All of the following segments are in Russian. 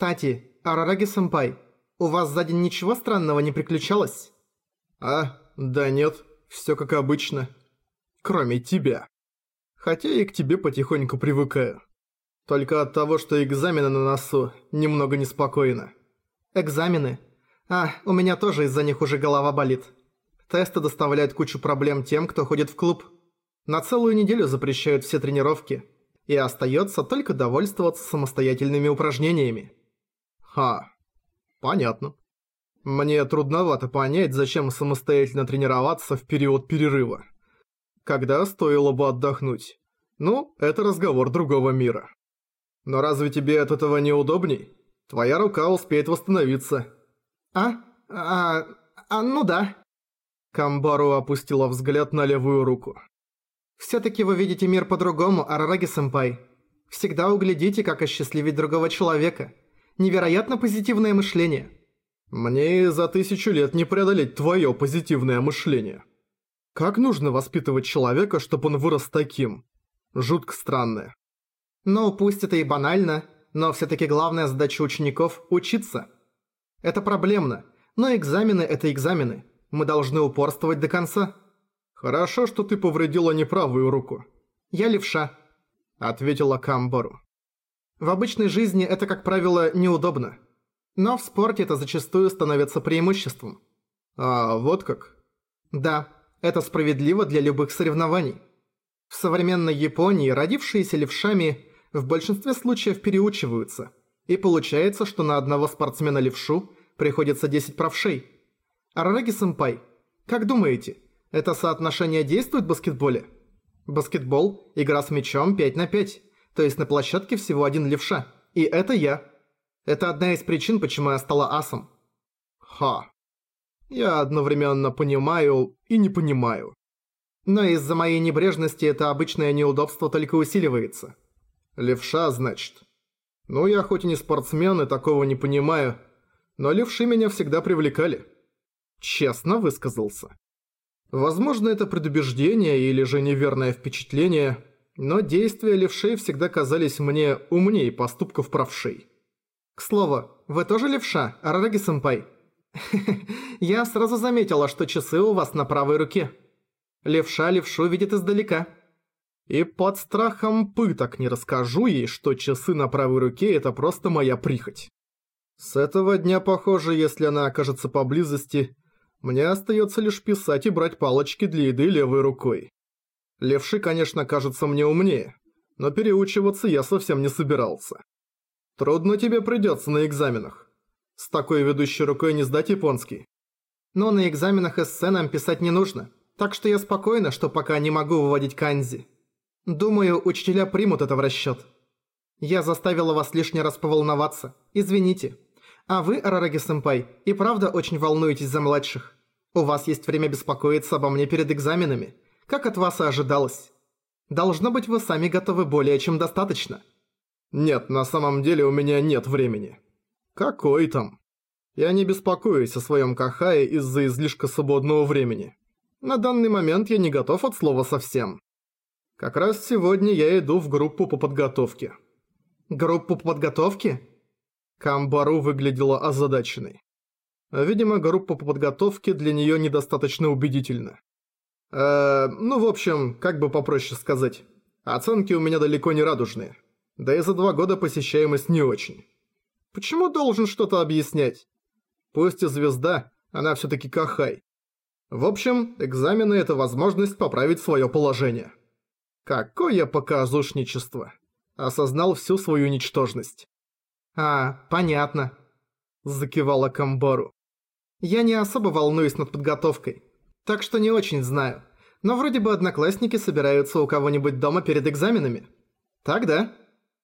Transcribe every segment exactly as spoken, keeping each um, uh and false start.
Кстати, Арараги-сэмпай, у вас за день ничего странного не приключалось? А, да нет, всё как обычно. Кроме тебя. Хотя и к тебе потихоньку привыкаю. Только от того, что экзамены на носу, немного неспокойно. Экзамены? А, у меня тоже из-за них уже голова болит. Тесты доставляют кучу проблем тем, кто ходит в клуб. На целую неделю запрещают все тренировки. И остается только довольствоваться самостоятельными упражнениями. Ха, понятно. Мне трудновато понять, зачем самостоятельно тренироваться в период перерыва. Когда стоило бы отдохнуть. Ну, это разговор другого мира. Но разве тебе от этого не удобней? Твоя рука успеет восстановиться. А? А... а ну да. Камбару опустила взгляд на левую руку. Всё-таки вы видите мир по-другому, Арараги-сэмпай. Всегда углядите, как осчастливить другого человека. Невероятно позитивное мышление. Мне и за тысячу лет не преодолеть твоё позитивное мышление. Как нужно воспитывать человека, чтобы он вырос таким? Жутко странное. Ну, пусть это и банально, но всё-таки главная задача учеников – учиться. Это проблемно, но экзамены – это экзамены. Мы должны упорствовать до конца. Хорошо, что ты повредила не правую руку. Я левша, ответила Камбару. В обычной жизни это, как правило, неудобно. Но в спорте это зачастую становится преимуществом. А, вот как? Да, это справедливо для любых соревнований. В современной Японии родившиеся левшами в большинстве случаев переучиваются. И получается, что на одного спортсмена-левшу приходится десять правшей. Арараги-сэмпай, как думаете, это соотношение действует в баскетболе? Баскетбол – игра с мячом пять на пять, то есть на площадке всего один левша. И это я. Это одна из причин, почему я стала асом. Ха. Я одновременно понимаю и не понимаю. Но из-за моей небрежности это обычное неудобство только усиливается. Левша, значит. Ну, я хоть и не спортсмен и такого не понимаю, но левши меня всегда привлекали. Честно высказался. Возможно, это предубеждение или же неверное впечатление, но действия левшей всегда казались мне умнее поступков правшей. К слову, вы тоже левша, Арараги-сэмпай? Я сразу заметила, что часы у вас на правой руке. Левша левшу видит издалека. И под страхом пыток не расскажу ей, что часы на правой руке – это просто моя прихоть. С этого дня, похоже, если она окажется поблизости, мне остается лишь писать и брать палочки для еды левой рукой. Левши, конечно, кажутся мне умнее, но переучиваться я совсем не собирался. Трудно тебе придется на экзаменах. С такой ведущей рукой не сдать японский. Но на экзаменах эссе нам писать не нужно, так что я спокойна, что пока не могу выводить канзи. Думаю, учителя примут это в расчет. Я заставила вас лишний раз поволноваться, извините. А вы, Арараги-сэмпай, и правда очень волнуетесь за младших. У вас есть время беспокоиться обо мне перед экзаменами, как от вас и ожидалось. Должно быть, вы сами готовы более чем достаточно. Нет, на самом деле у меня нет времени. Какой там? Я не беспокоюсь о своем кахае из-за излишка свободного времени. На данный момент я не готов от слова совсем. Как раз сегодня я иду в группу по подготовке. Группу по подготовке? Камбару выглядела озадаченной. Видимо, группа по подготовке для неё недостаточно убедительна. Э, ну, в общем, как бы попроще сказать. Оценки у меня далеко не радужные. Да и за два года посещаемость не очень. Почему должен что-то объяснять? Пусть и звезда, она всё-таки кахай. В общем, экзамены – это возможность поправить своё положение. Какое показушничество. Осознал всю свою ничтожность. А, понятно. Закивала Камбару. Я не особо волнуюсь над подготовкой, так что не очень знаю. Но вроде бы одноклассники собираются у кого-нибудь дома перед экзаменами. Так, да?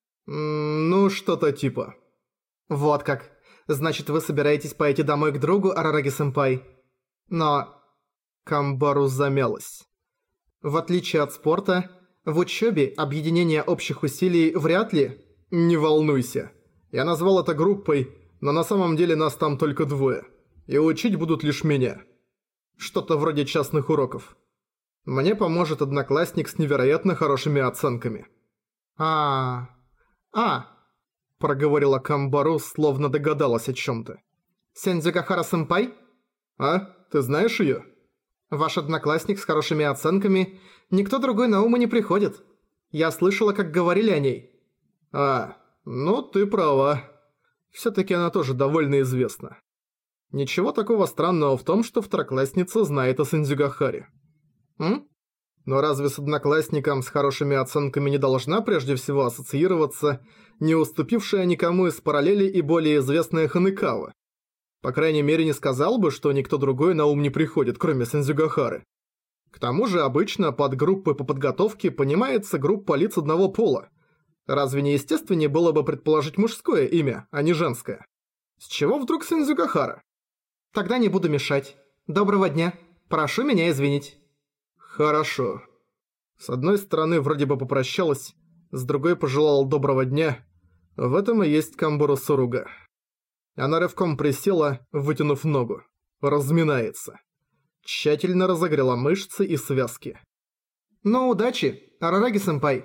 М, ну, что-то типа. Вот как. Значит, вы собираетесь пойти домой к другу, Арараги-сэмпай. Но... Камбару замялась. В отличие от спорта, в учёбе объединение общих усилий вряд ли... Не волнуйся. Я назвал это группой, но на самом деле нас там только двое. И учить будут лишь меня. Что-то вроде частных уроков. Мне поможет одноклассник с невероятно хорошими оценками. А, а, проговорила Камбару, словно догадалась о чём-то. «Сензюгахара-сэмпай? А? Ты знаешь её?» «Ваш одноклассник с хорошими оценками. Никто другой на ум и не приходит. Я слышала, как говорили о ней». «А, ну ты права. Всё-таки она тоже довольно известна. Ничего такого странного в том, что второклассница знает о Сензюгахаре. М? Но разве с одноклассником с хорошими оценками не должна прежде всего ассоциироваться не уступившая никому из параллели и более известная Ханекава? По крайней мере, не сказал бы, что никто другой на ум не приходит, кроме Сензюгахары. К тому же обычно под группой по подготовке понимается группа лиц одного пола. Разве не естественнее было бы предположить мужское имя, а не женское? С чего вдруг Сензюгахара? Тогда не буду мешать. Доброго дня. Прошу меня извинить. Хорошо. С одной стороны, вроде бы попрощалась, с другой пожелала доброго дня. В этом и есть Камбару Суруга. Она рывком присела, вытянув ногу. Разминается. Тщательно разогрела мышцы и связки. Ну, удачи, Арараги-сэмпай.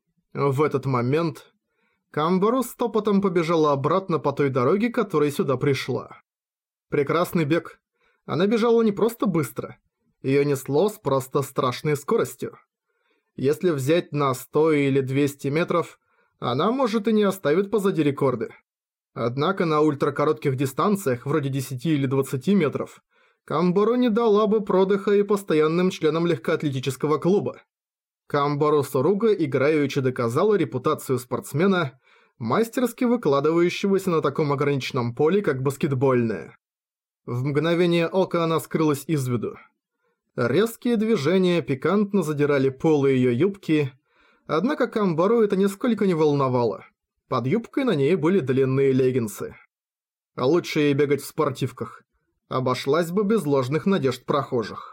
В этот момент Камбару стопотом побежала обратно по той дороге, которой сюда пришла. Прекрасный бег. Она бежала не просто быстро. Её несло с просто страшной скоростью. Если взять на сто или двести метров, она, может, и не оставит позади рекорды. Однако на ультракоротких дистанциях, вроде десяти или двадцати метров, Камбару не дала бы продыха и постоянным членам легкоатлетического клуба. Камбару Суруга играючи доказала репутацию спортсмена, мастерски выкладывающегося на таком ограниченном поле, как баскетбольное. В мгновение ока она скрылась из виду. Резкие движения пикантно задирали полы её юбки, однако Камбару это нисколько не волновало. Под юбкой на ней были длинные леггинсы. А лучше ей бегать в спортивках. Обошлась бы без ложных надежд прохожих.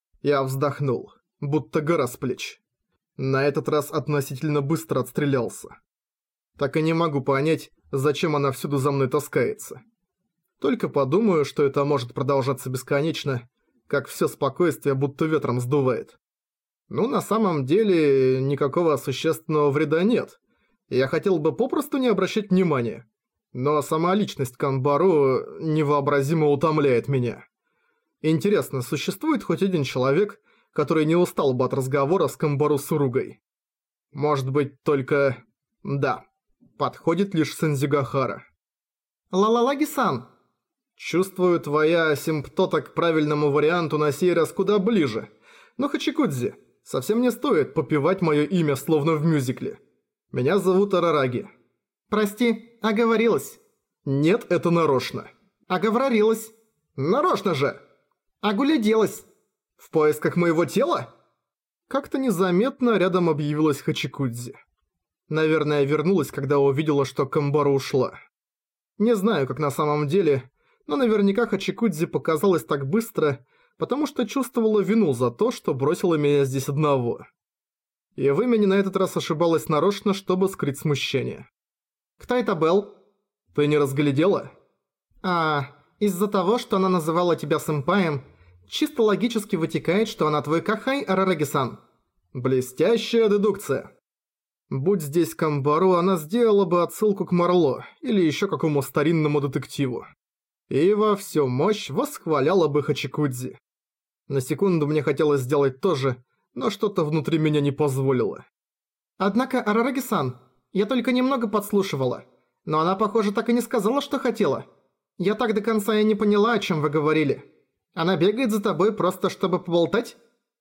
Я вздохнул, будто гора с плеч. На этот раз относительно быстро отстрелялся. Так и не могу понять, зачем она всюду за мной таскается. Только подумаю, что это может продолжаться бесконечно, как всё спокойствие будто ветром сдувает. Ну, на самом деле, никакого существенного вреда нет. Я хотел бы попросту не обращать внимания. Но сама личность Камбару невообразимо утомляет меня. Интересно, существует хоть один человек, который не устал бы от разговора с Камбару Суругой? Может быть, только... Да, подходит лишь Сензюгахара. Ла-ла-лаги-сан! Чувствую, твоя симптота к правильному варианту на сей раз куда ближе. Но, Хачикудзи, совсем не стоит попевать моё имя, словно в мюзикле. Меня зовут Арараги. Прости, оговорилась. Нет, это нарочно. Оговорилась. Нарочно же! Огляделась. В поисках моего тела? Как-то незаметно рядом объявилась Хачикудзи. Наверное, вернулась, когда увидела, что Камбару ушла. Не знаю, как на самом деле, но наверняка Хачикудзи показалась так быстро, потому что чувствовала вину за то, что бросила меня здесь одного. И в имени на этот раз ошибалась нарочно, чтобы скрыть смущение. Кто это был? Ты не разглядела? А, из-за того, что она называла тебя сэмпаем, чисто логически вытекает, что она твой кахай, Арараги-сан. Блестящая дедукция. Будь здесь Камбару, она сделала бы отсылку к Марло или еще какому старинному детективу. И во всю мощь восхваляла бы Хачикудзи. На секунду мне хотелось сделать то же, но что-то внутри меня не позволило. Однако, Арараги-сан, я только немного подслушивала, но она, похоже, так и не сказала, что хотела. Я так до конца и не поняла, о чем вы говорили. Она бегает за тобой просто чтобы поболтать?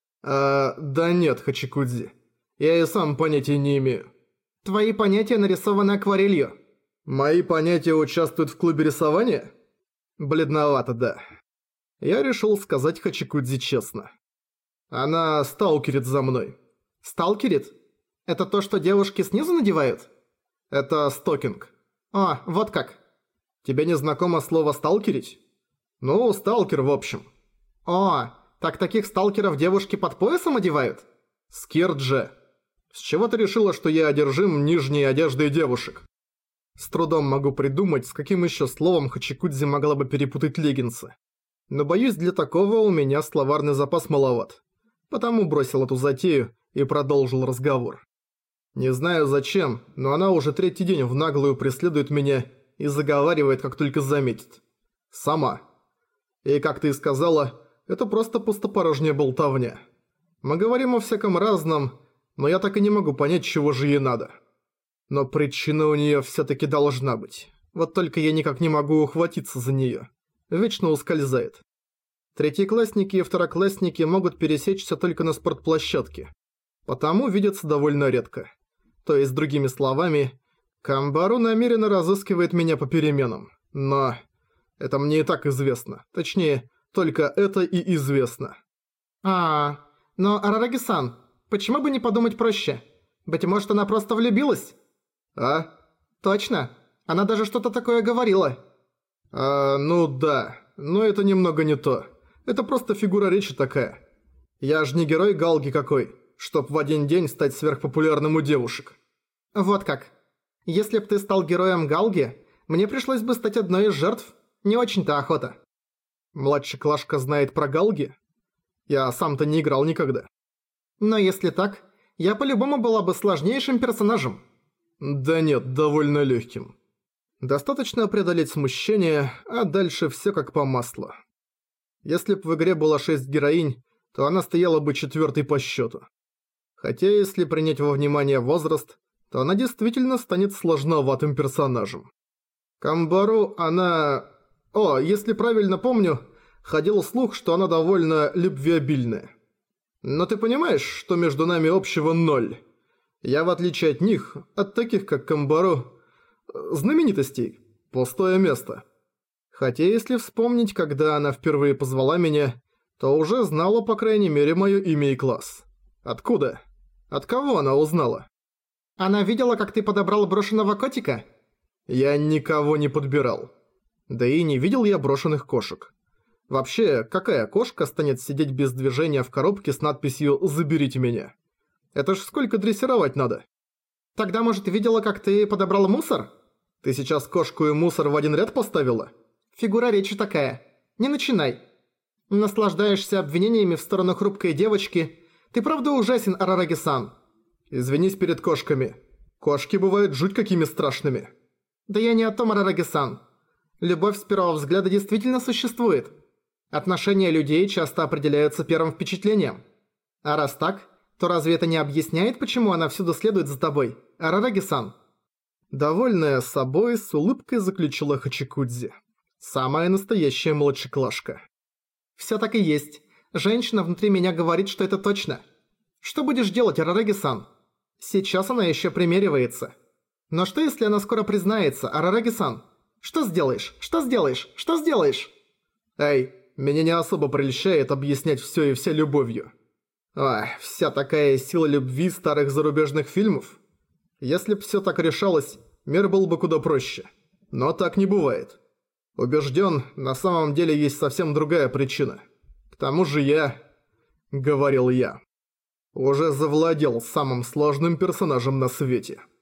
А, да нет, Хачикудзи. Я и сам понятия не имею. Твои понятия нарисованы акварелью. Мои понятия участвуют в клубе рисования? Бледновато, да. Я решил сказать Хачикудзи честно. Она сталкерит за мной. Сталкерит? Это то, что девушки снизу надевают? Это стокинг. О, вот как. Тебе не знакомо слово «сталкерить»? Ну, сталкер в общем. О, так таких сталкеров девушки под поясом одевают? Скирдже. С чего ты решила, что я одержим нижней одеждой девушек? С трудом могу придумать, с каким еще словом Хачикудзи могла бы перепутать леггинсы. Но боюсь, для такого у меня словарный запас маловат. Потому бросил эту затею и продолжил разговор. Не знаю зачем, но она уже третий день в наглую преследует меня и заговаривает, как только заметит. Сама. И, как ты и сказала, это просто пустопорожняя болтовня. Мы говорим о всяком разном, но я так и не могу понять, чего же ей надо. Но причина у нее все-таки должна быть. Вот только я никак не могу ухватиться за нее. Вечно ускользает. Третьеклассники и второклассники могут пересечься только на спортплощадке. Потому видятся довольно редко. То есть, другими словами, Камбару намеренно разыскивает меня по переменам. Но это мне и так известно. Точнее, только это и известно. А, но Арараги-сан, почему бы не подумать проще? Быть может, она просто влюбилась? А? Точно. Она даже что-то такое говорила. А, ну да. Но это немного не то. Это просто фигура речи такая. Я ж не герой Галги какой, чтоб в один день стать сверхпопулярным у девушек. Вот как. Если б ты стал героем Галги, мне пришлось бы стать одной из жертв. Не очень-то охота. Младший Клашка знает про Галги? Я сам-то не играл никогда. Но если так, я по-любому была бы сложнейшим персонажем. Да нет, довольно легким. Достаточно преодолеть смущение, а дальше все как по маслу. Если б в игре было шесть героинь, то она стояла бы четвертой по счету. Хотя если принять во внимание возраст, то она действительно станет сложноватым персонажем. Камбару, она... О, если правильно помню, ходил слух, что она довольно любвеобильная. Но ты понимаешь, что между нами общего ноль? Я, в отличие от них, от таких как Камбару, знаменитостей, пустое место. Хотя если вспомнить, когда она впервые позвала меня, то уже знала, по крайней мере, мое имя и класс. Откуда? От кого она узнала? Она видела, как ты подобрал брошенного котика? Я никого не подбирал. Да и не видел я брошенных кошек. Вообще, какая кошка станет сидеть без движения в коробке с надписью «Заберите меня»? Это ж сколько дрессировать надо? Тогда, может, видела, как ты подобрал мусор? Ты сейчас кошку и мусор в один ряд поставила? Фигура речи такая. Не начинай. Наслаждаешься обвинениями в сторону хрупкой девочки. Ты правда ужасен, Арараги-сан. Извинись перед кошками. Кошки бывают жуть какими страшными. Да я не о том, Арараги-сан. Любовь с первого взгляда действительно существует. Отношения людей часто определяются первым впечатлением. А раз так, то разве это не объясняет, почему она всюду следует за тобой, Арараги-сан? Довольная собой, с улыбкой заключила Хачикудзи. Самая настоящая младшеклашка. Всё так и есть. Женщина внутри меня говорит, что это точно. Что будешь делать, Арараги-сан? Сейчас она ещё примеривается. Но что если она скоро признается, Арараги-сан? Что сделаешь? Что сделаешь? Что сделаешь? Эй, меня не особо прельщает объяснять всё и вся любовью. Ах, вся такая сила любви старых зарубежных фильмов. Если б всё так решалось, мир был бы куда проще. Но так не бывает. Убеждён, на самом деле есть совсем другая причина. К тому же я, говорил я, уже завладел самым сложным персонажем на свете.